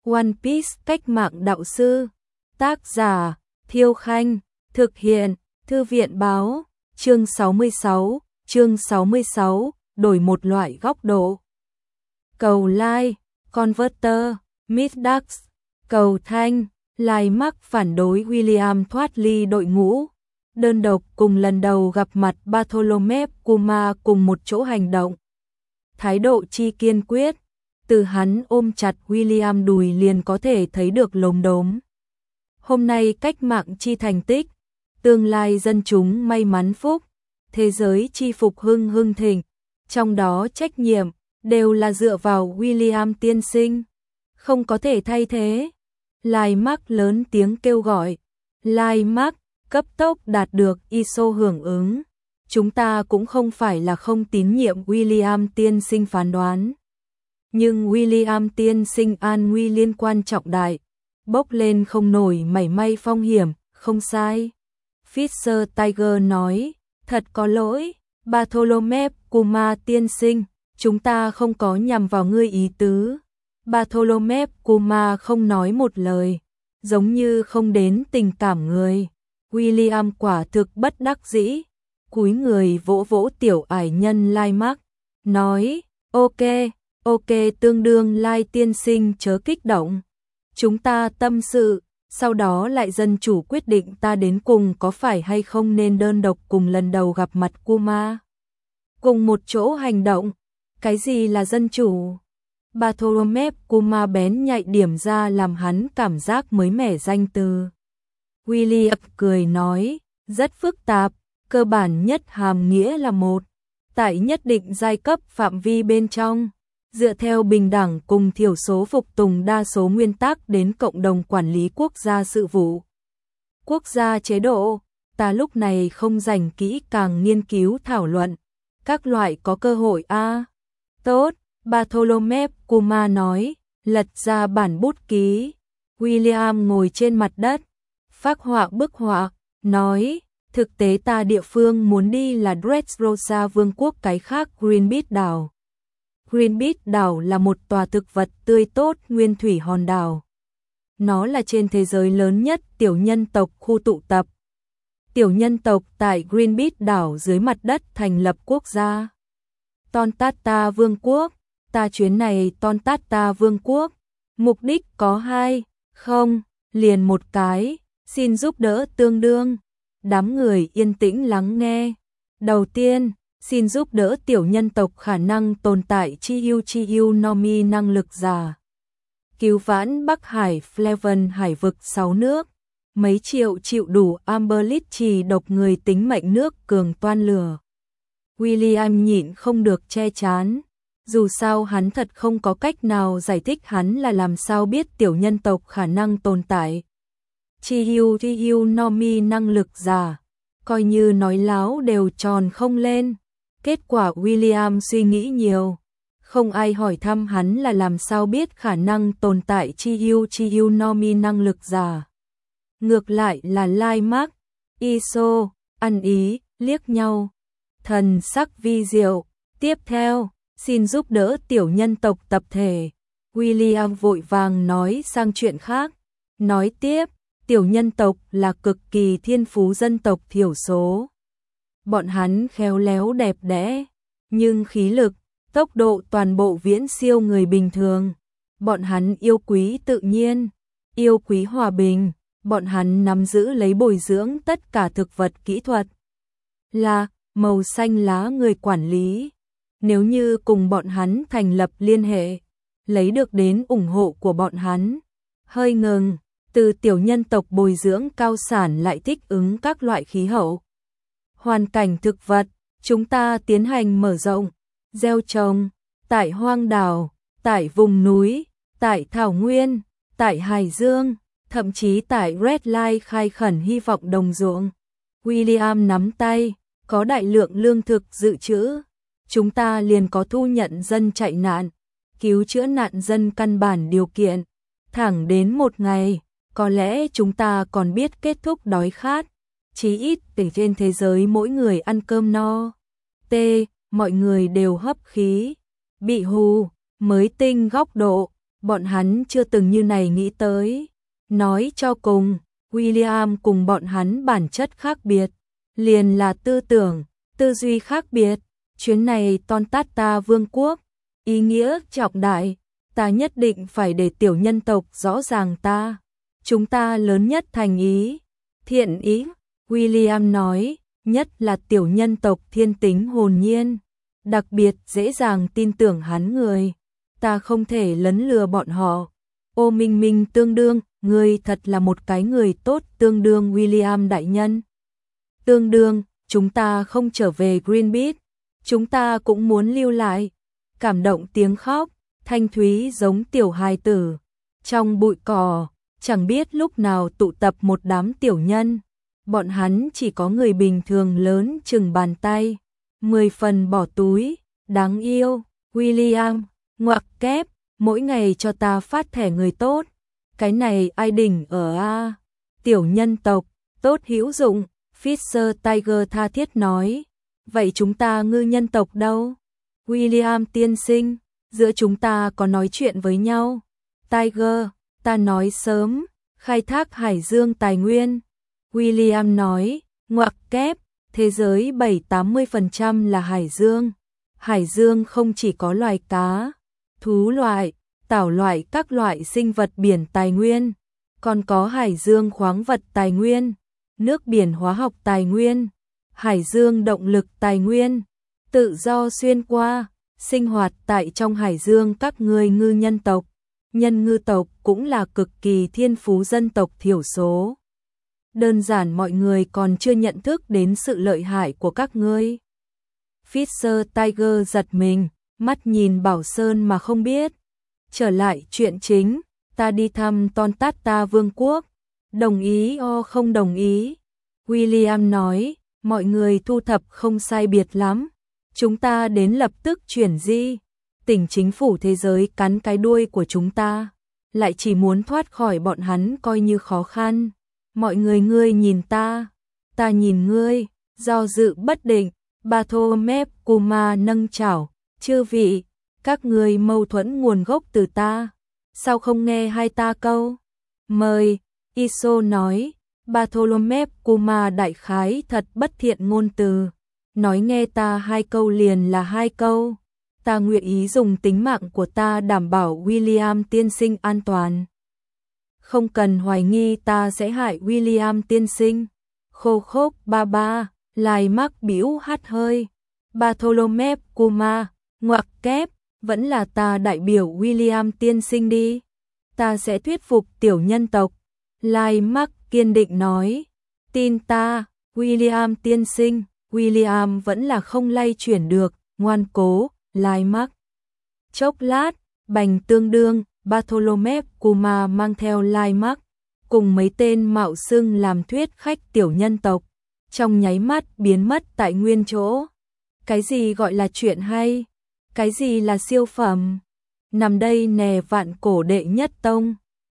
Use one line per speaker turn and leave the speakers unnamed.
One Piece cách mạng đạo sư. Tác giả Thiêu Khanh. Thực hiện Thư viện báo. Chương 66, đổi một loại góc độ. Cầu like, Converter, Midax, cầu thanh, Lai Mark phản đối William thoát ly đội ngũ. Đơn độc cùng lần đầu gặp mặt Bartholomew Kuma cùng một chỗ hành động. Thái độ chi kiên quyết, từ hắn ôm chặt William đùi liền có thể thấy được lốm đốm. Hôm nay cách mạng chi thành tích, tương lai dân chúng may mắn phúc, thế giới chi phục hưng thịnh, trong đó trách nhiệm đều là dựa vào William tiên sinh, không có thể thay thế. Lai Mark lớn tiếng kêu gọi, Lai Mark cấp tốc đạt được ISO hưởng ứng. Chúng ta cũng không phải là không tín nhiệm William tiên sinh phán đoán. Nhưng William tiên sinh an nguy liên quan trọng đại, bốc lên không nổi mảy may phong hiểm, không sai. Fisher Tiger nói, thật có lỗi, Bartholomew Kuma tiên sinh, chúng ta không có nhằm vào ngươi ý tứ. Bartholomew Kuma không nói một lời, giống như không đến tình cảm người. William quả thực bất đắc dĩ, cúi người vỗ vỗ tiểu ải nhân Lai Mark, nói, ok, tương đương Lai tiên sinh chớ kích động. Chúng ta tâm sự, sau đó lại dân chủ quyết định ta đến cùng có phải hay không nên đơn độc cùng lần đầu gặp mặt Kuma. Cùng một chỗ hành động, cái gì là dân chủ? Bartholomew Kuma bén nhạy điểm ra làm hắn cảm giác mới mẻ danh từ. William cười nói, rất phức tạp, cơ bản nhất hàm nghĩa là một, tại nhất định giai cấp phạm vi bên trong, dựa theo bình đẳng cùng thiểu số phục tùng đa số nguyên tắc đến cộng đồng quản lý quốc gia sự vụ. Quốc gia chế độ, ta lúc này không dành kỹ càng nghiên cứu thảo luận, các loại có cơ hội a. Tốt, Bartholomew Kuma nói, lật ra bản bút ký. William ngồi trên mặt đất, phác họa bức họa, nói, thực tế ta địa phương muốn đi là Dressrosa vương quốc, cái khác Greenpeace đảo. Greenpeace đảo là một tòa thực vật tươi tốt nguyên thủy hòn đảo. Nó là trên thế giới lớn nhất tiểu nhân tộc khu tụ tập. Tiểu nhân tộc tại Greenpeace đảo dưới mặt đất thành lập quốc gia. Tontata vương quốc, ta chuyến này Tontata vương quốc, mục đích có hai, không, liền một cái, xin giúp đỡ tương đương. Đám người yên tĩnh lắng nghe. Đầu tiên, xin giúp đỡ tiểu nhân tộc khả năng tồn tại chi ưu nomi năng lực giả. Cứu vãn Bắc Hải Fleven hải vực 6 nước. Mấy triệu chịu đủ Amberlit trì độc người tính mệnh nước cường toan lửa. William nhịn không được che chán. Dù sao hắn thật không có cách nào giải thích hắn là làm sao biết tiểu nhân tộc khả năng tồn tại. Chi ưu nomi năng lực giả. Coi như nói láo đều tròn không lên. Kết quả William suy nghĩ nhiều. Không ai hỏi thăm hắn là làm sao biết khả năng tồn tại chi ưu nomi năng lực giả. Ngược lại là Lai Mark, ISO, ăn ý, liếc nhau. Thần sắc vi diệu. Tiếp theo, xin giúp đỡ tiểu nhân tộc tập thể. William vội vàng nói sang chuyện khác. Nói tiếp, tiểu nhân tộc là cực kỳ thiên phú dân tộc thiểu số. Bọn hắn khéo léo đẹp đẽ, nhưng khí lực, tốc độ toàn bộ viễn siêu người bình thường. Bọn hắn yêu quý tự nhiên, yêu quý hòa bình. Bọn hắn nắm giữ lấy bồi dưỡng tất cả thực vật kỹ thuật. Là màu xanh lá người quản lý. Nếu như cùng bọn hắn thành lập liên hệ, lấy được đến ủng hộ của bọn hắn. Hơi ngừng, từ tiểu nhân tộc bồi dưỡng cao sản lại thích ứng các loại khí hậu. Hoàn cảnh thực vật, chúng ta tiến hành mở rộng, gieo trồng, tại hoang đảo, tại vùng núi, tại thảo nguyên, tại hải dương, thậm chí tại Red Light khai khẩn hy vọng đồng ruộng. William nắm tay, có đại lượng lương thực dự trữ. Chúng ta liền có thu nhận dân chạy nạn, cứu chữa nạn dân căn bản điều kiện. Thẳng đến một ngày, có lẽ chúng ta còn biết kết thúc đói khát. Chí ít để trên thế giới mỗi người ăn cơm no. Mọi người đều hấp khí. Bị hù, mới tinh góc độ. bọn hắn chưa từng như này nghĩ tới. Nói cho cùng, William cùng bọn hắn bản chất khác biệt, liền là tư tưởng, tư duy khác biệt. Chuyến này Tontatta Vương quốc, ý nghĩa trọng đại, ta nhất định phải để tiểu nhân tộc rõ ràng chúng ta lớn nhất thành ý, thiện ý. William nói, nhất là tiểu nhân tộc thiên tính hồn nhiên, đặc biệt dễ dàng tin tưởng hắn người. Ta không thể lấn lừa bọn họ. Ô Minh Minh tương đương, ngươi thật là một cái người tốt. Tương đương William đại nhân. Tương đương, chúng ta không trở về Greenpeace, chúng ta cũng muốn lưu lại. Cảm động tiếng khóc, thanh thúy giống tiểu hài tử. Trong bụi cỏ, chẳng biết lúc nào tụ tập một đám tiểu nhân. Bọn hắn chỉ có người bình thường lớn chừng bàn tay, 10 phần bỏ túi, đáng yêu. William, ngoặc kép, mỗi ngày cho ta phát thẻ người tốt. Cái này ai đỉnh ở a? Tiểu nhân tộc, tốt hữu dụng. Fisher Tiger tha thiết nói. Vậy chúng ta ngư nhân tộc đâu? William tiên sinh, giữa chúng ta có nói chuyện với nhau. Tiger, ta nói sớm, khai thác hải dương tài nguyên. William nói, ngoặc kép, thế giới 70-80% là hải dương. Hải dương không chỉ có loài cá, thú loại, tảo loại các loại sinh vật biển tài nguyên, còn có hải dương khoáng vật tài nguyên, nước biển hóa học tài nguyên, hải dương động lực tài nguyên, tự do xuyên qua, sinh hoạt tại trong hải dương. Các ngươi ngư nhân tộc, nhân ngư tộc cũng là cực kỳ thiên phú dân tộc thiểu số. Đơn giản mọi người còn chưa nhận thức đến sự lợi hại của các ngươi. Fisher Tiger giật mình, mắt nhìn Bảo Sơn mà không biết. Trở lại chuyện chính, ta đi thăm Tontatta Vương quốc. Đồng ý o không đồng ý? William nói, mọi người thu thập không sai biệt lắm. Chúng ta đến lập tức chuyển di. Tỉnh chính phủ thế giới cắn cái đuôi của chúng ta, lại chỉ muốn thoát khỏi bọn hắn coi như khó khăn. Mọi người ngươi nhìn ta nhìn ngươi, do dự bất định. Bartholomew Kuma nâng chảo, chư vị, các ngươi mâu thuẫn nguồn gốc từ ta, sao không nghe hai ta câu? Mời, Iso nói. Bartholomew Kuma đại khái thật bất thiện ngôn từ, nói nghe ta hai câu liền là hai câu. Ta nguyện ý dùng tính mạng của ta đảm bảo William tiên sinh an toàn. Không cần hoài nghi ta sẽ hại William tiên sinh. Khô khốc ba ba, Lai mắc bĩu hắt hơi. Bartholomew Kuma, ngoặc kép, vẫn là ta đại biểu William tiên sinh đi. Ta sẽ thuyết phục tiểu nhân tộc. Lai mắc kiên định nói. Tin ta, William tiên sinh. William vẫn là không lay chuyển được, ngoan cố. Lai mắc. Chốc lát, bành tương đương, Bartholomew Kuma mang theo Lai mắc, cùng mấy tên mạo xưng làm thuyết khách tiểu nhân tộc, trong nháy mắt biến mất tại nguyên chỗ. Cái gì gọi là chuyện hay? Cái gì là siêu phẩm? Nằm đây nè vạn cổ đệ nhất tông.